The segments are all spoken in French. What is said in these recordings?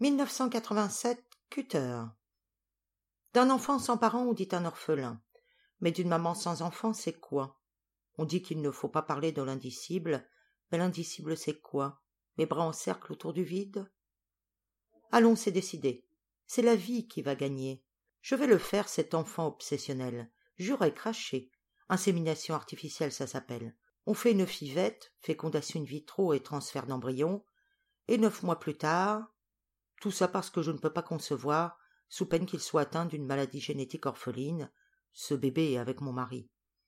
1987, Cutter. D'un enfant sans parents, on dit un orphelin. Mais d'une maman sans enfant, c'est quoi? On dit qu'il ne faut pas parler de l'indicible, mais l'indicible, c'est quoi? Mes bras en cercle autour du vide? Allons, c'est décidé. C'est la vie qui va gagner. Je vais le faire, cet enfant obsessionnel. Juré, craché. Insémination artificielle, ça s'appelle. On fait une fivette, fécondation in vitro et transfert d'embryon, et 9 mois plus tard, tout ça parce que je ne peux pas concevoir, sous peine qu'il soit atteint d'une maladie génétique orpheline, ce bébé avec mon mari.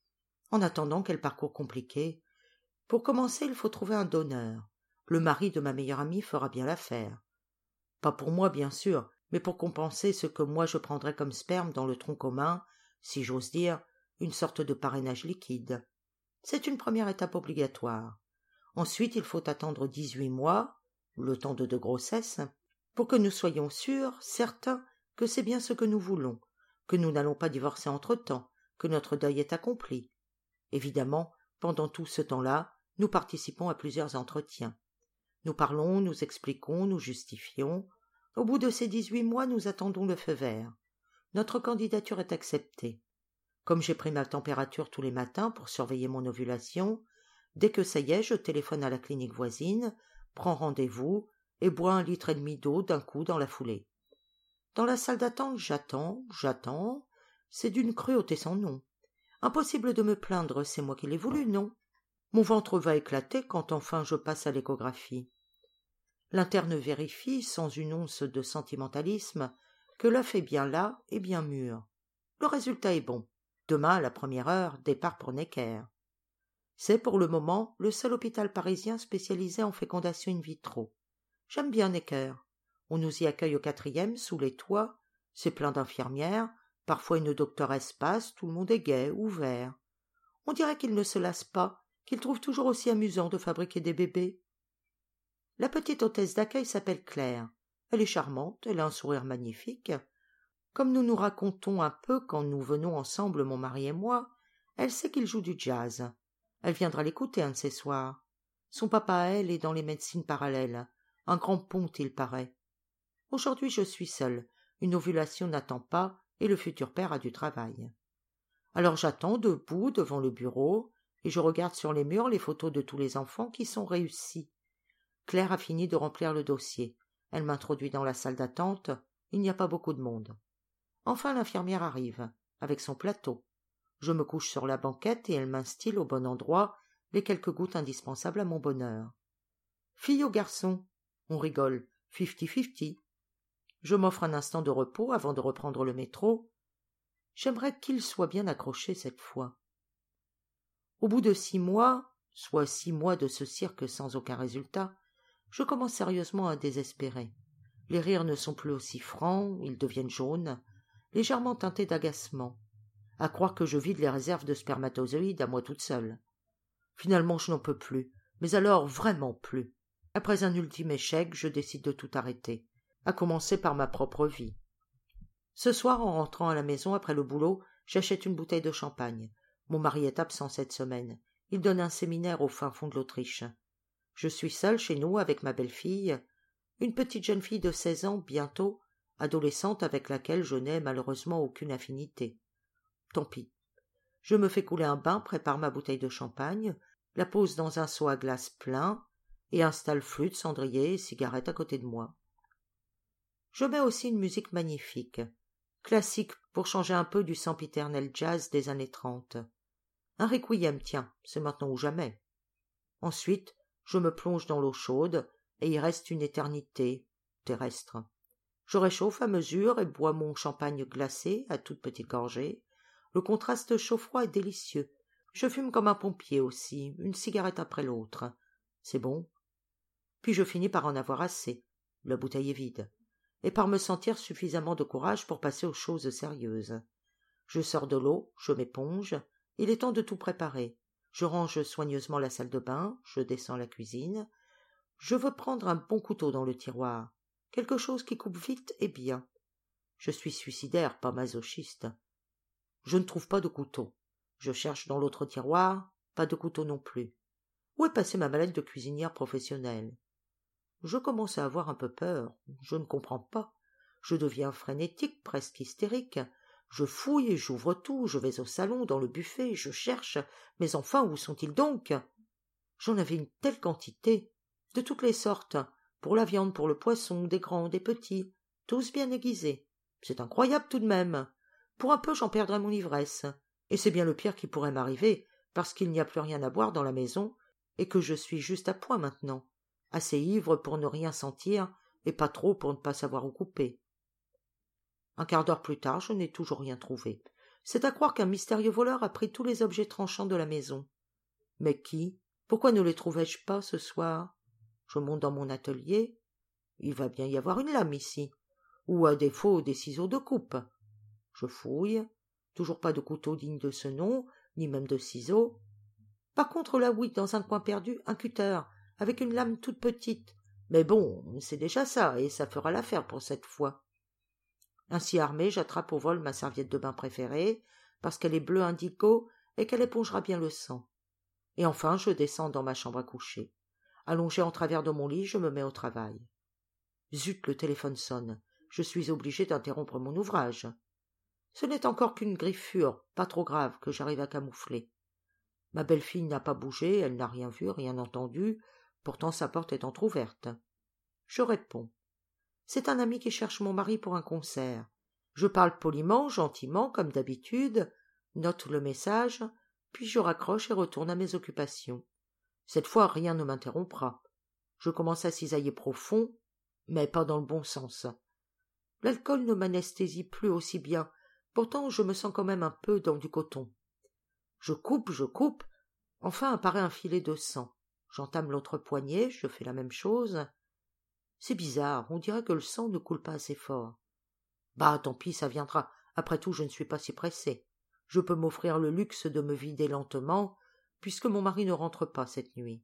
En attendant, quel parcours compliqué. Pour commencer, il faut trouver un donneur. Le mari de ma meilleure amie fera bien l'affaire. Pas pour moi, bien sûr, mais pour compenser ce que moi je prendrais comme sperme dans le tronc commun, si j'ose dire, une sorte de parrainage liquide. C'est une première étape obligatoire. Ensuite, il faut attendre 18 mois, le temps de 2 grossesses, pour que nous soyons sûrs, certains, que c'est bien ce que nous voulons, que nous n'allons pas divorcer entre-temps, que notre deuil est accompli. Évidemment, pendant tout ce temps-là, nous participons à plusieurs entretiens. Nous parlons, nous expliquons, nous justifions. Au bout de ces 18 mois, nous attendons le feu vert. Notre candidature est acceptée. Comme j'ai pris ma température tous les matins pour surveiller mon ovulation, dès que ça y est, je téléphone à la clinique voisine, prends rendez-vous et bois 1,5 litre d'eau d'un coup dans la foulée. Dans la salle d'attente, j'attends. C'est d'une cruauté sans nom. Impossible de me plaindre, c'est moi qui l'ai voulu, non? Mon ventre va éclater quand enfin je passe à l'échographie. L'interne vérifie, sans une once de sentimentalisme, que l'œuf est bien là et bien mûr. Le résultat est bon. Demain, à la première heure, départ pour Necker. C'est pour le moment le seul hôpital parisien spécialisé en fécondation in vitro. J'aime bien Necker. On nous y accueille au 4e, sous les toits. C'est plein d'infirmières. Parfois une doctoresse passe, tout le monde est gai, ouvert. On dirait qu'ils ne se lassent pas, qu'ils trouvent toujours aussi amusant de fabriquer des bébés. La petite hôtesse d'accueil s'appelle Claire. Elle est charmante, elle a un sourire magnifique. Comme nous nous racontons un peu quand nous venons ensemble, mon mari et moi, elle sait qu'il joue du jazz. Elle viendra l'écouter un de ces soirs. Son papa à elle est dans les médecines parallèles. Un grand ponte, il paraît. Aujourd'hui, je suis seule. Une ovulation n'attend pas et le futur père a du travail. Alors j'attends debout devant le bureau et je regarde sur les murs les photos de tous les enfants qui sont réussis. Claire a fini de remplir le dossier. Elle m'introduit dans la salle d'attente. Il n'y a pas beaucoup de monde. Enfin l'infirmière arrive, avec son plateau. Je me couche sur la banquette et elle m'instille au bon endroit les quelques gouttes indispensables à mon bonheur. Fille ou garçon? On rigole. 50-50. Je m'offre un instant de repos avant de reprendre le métro. J'aimerais qu'il soit bien accroché cette fois. Au bout de 6 mois, soit 6 mois de ce cirque sans aucun résultat, je commence sérieusement à désespérer. Les rires ne sont plus aussi francs, ils deviennent jaunes, légèrement teintés d'agacement. À croire que je vide les réserves de spermatozoïdes à moi toute seule. Finalement, je n'en peux plus, mais alors vraiment plus. Après un ultime échec, je décide de tout arrêter, à commencer par ma propre vie. Ce soir, en rentrant à la maison après le boulot, j'achète une bouteille de champagne. Mon mari est absent cette semaine. Il donne un séminaire au fin fond de l'Autriche. Je suis seule chez nous avec ma belle-fille, une petite jeune fille de 16 ans, bientôt, adolescente avec laquelle je n'ai malheureusement aucune affinité. Tant pis. Je me fais couler un bain, prépare ma bouteille de champagne, la pose dans un seau à glace plein et installe flûte, cendrier et cigarette à côté de moi. Je mets aussi une musique magnifique, classique pour changer un peu du sempiternel jazz des années 30. Un requiem, tiens, c'est maintenant ou jamais. Ensuite, je me plonge dans l'eau chaude et y reste une éternité terrestre. Je réchauffe à mesure et bois mon champagne glacé à toute petite gorgée. Le contraste chaud-froid est délicieux. Je fume comme un pompier aussi, une cigarette après l'autre. C'est bon. Puis je finis par en avoir assez. La bouteille est vide. Et par me sentir suffisamment de courage pour passer aux choses sérieuses. Je sors de l'eau, je m'éponge. Il est temps de tout préparer. Je range soigneusement la salle de bain, je descends la cuisine. Je veux prendre un bon couteau dans le tiroir. Quelque chose qui coupe vite et bien. Je suis suicidaire, pas masochiste. Je ne trouve pas de couteau. Je cherche dans l'autre tiroir, pas de couteau non plus. Où est passée ma mallette de cuisinière professionnelle? Je commence à avoir un peu peur. Je ne comprends pas. Je deviens frénétique, presque hystérique. Je fouille, j'ouvre tout, je vais au salon, dans le buffet, je cherche. Mais enfin, où sont-ils donc? J'en avais une telle quantité, de toutes les sortes, pour la viande, pour le poisson, des grands, des petits, tous bien aiguisés. C'est incroyable tout de même. Pour un peu, j'en perdrais mon ivresse. Et c'est bien le pire qui pourrait m'arriver, parce qu'il n'y a plus rien à boire dans la maison, et que je suis juste à point maintenant, assez ivre pour ne rien sentir, et pas trop pour ne pas savoir où couper. Un quart d'heure plus tard, je n'ai toujours rien trouvé. C'est à croire qu'un mystérieux voleur a pris tous les objets tranchants de la maison. Mais qui? Pourquoi ne les trouvais-je pas ce soir? Je monte dans mon atelier. Il va bien y avoir une lame ici, ou à défaut des ciseaux de coupe. Je fouille. Toujours pas de couteau digne de ce nom, ni même de ciseaux. Par contre, là, oui, dans un coin perdu, un cutter, avec une lame toute petite. Mais bon, c'est déjà ça, et ça fera l'affaire pour cette fois. Ainsi armé, j'attrape au vol ma serviette de bain préférée, parce qu'elle est bleue indigo et qu'elle épongera bien le sang. Et enfin, je descends dans ma chambre à coucher. Allongé en travers de mon lit, je me mets au travail. Zut, le téléphone sonne. Je suis obligé d'interrompre mon ouvrage. Ce n'est encore qu'une griffure, pas trop grave, que j'arrive à camoufler. Ma belle-fille n'a pas bougé, elle n'a rien vu, rien entendu, pourtant sa porte est entr'ouverte. Je réponds. C'est un ami qui cherche mon mari pour un concert. Je parle poliment, gentiment, comme d'habitude, note le message, puis je raccroche et retourne à mes occupations. Cette fois, rien ne m'interrompra. Je commence à cisailler profond, mais pas dans le bon sens. L'alcool ne m'anesthésie plus aussi bien, pourtant je me sens quand même un peu dans du coton. Je coupe, enfin apparaît un filet de sang. J'entame l'autre poignet, je fais la même chose. C'est bizarre, on dirait que le sang ne coule pas assez fort. Bah, tant pis, ça viendra. Après tout, je ne suis pas si pressé. Je peux m'offrir le luxe de me vider lentement, puisque mon mari ne rentre pas cette nuit.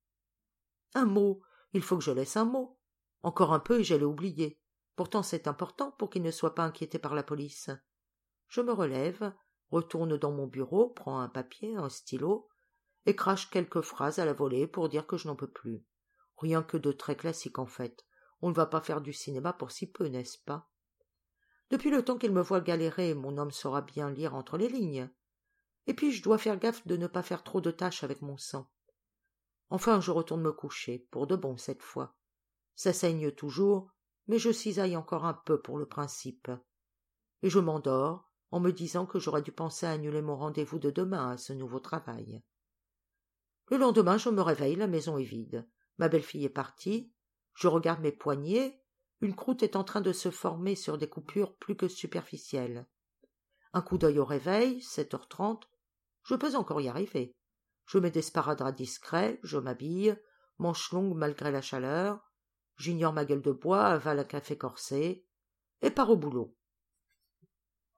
Un mot, il faut que je laisse un mot. Encore un peu et j'allais oublier. Pourtant c'est important pour qu'il ne soit pas inquiété par la police. Je me relève, retourne dans mon bureau, prends un papier, un stylo, et crache quelques phrases à la volée pour dire que je n'en peux plus. Rien que de très classique en fait. On ne va pas faire du cinéma pour si peu, n'est-ce pas? Depuis le temps qu'il me voit galérer, mon homme saura bien lire entre les lignes. Et puis je dois faire gaffe de ne pas faire trop de tâches avec mon sang. Enfin, je retourne me coucher, pour de bon cette fois. Ça saigne toujours, mais je cisaille encore un peu pour le principe. Et je m'endors, en me disant que j'aurais dû penser à annuler mon rendez-vous de demain à ce nouveau travail. Le lendemain, je me réveille, la maison est vide. Ma belle-fille est partie. Je regarde mes poignets. Une croûte est en train de se former sur des coupures plus que superficielles. Un coup d'œil au réveil, 7h30. Je peux encore y arriver. Je mets des sparadraps discrets, je m'habille, manches longues malgré la chaleur, j'ignore ma gueule de bois, avale un café corsé, et pars au boulot.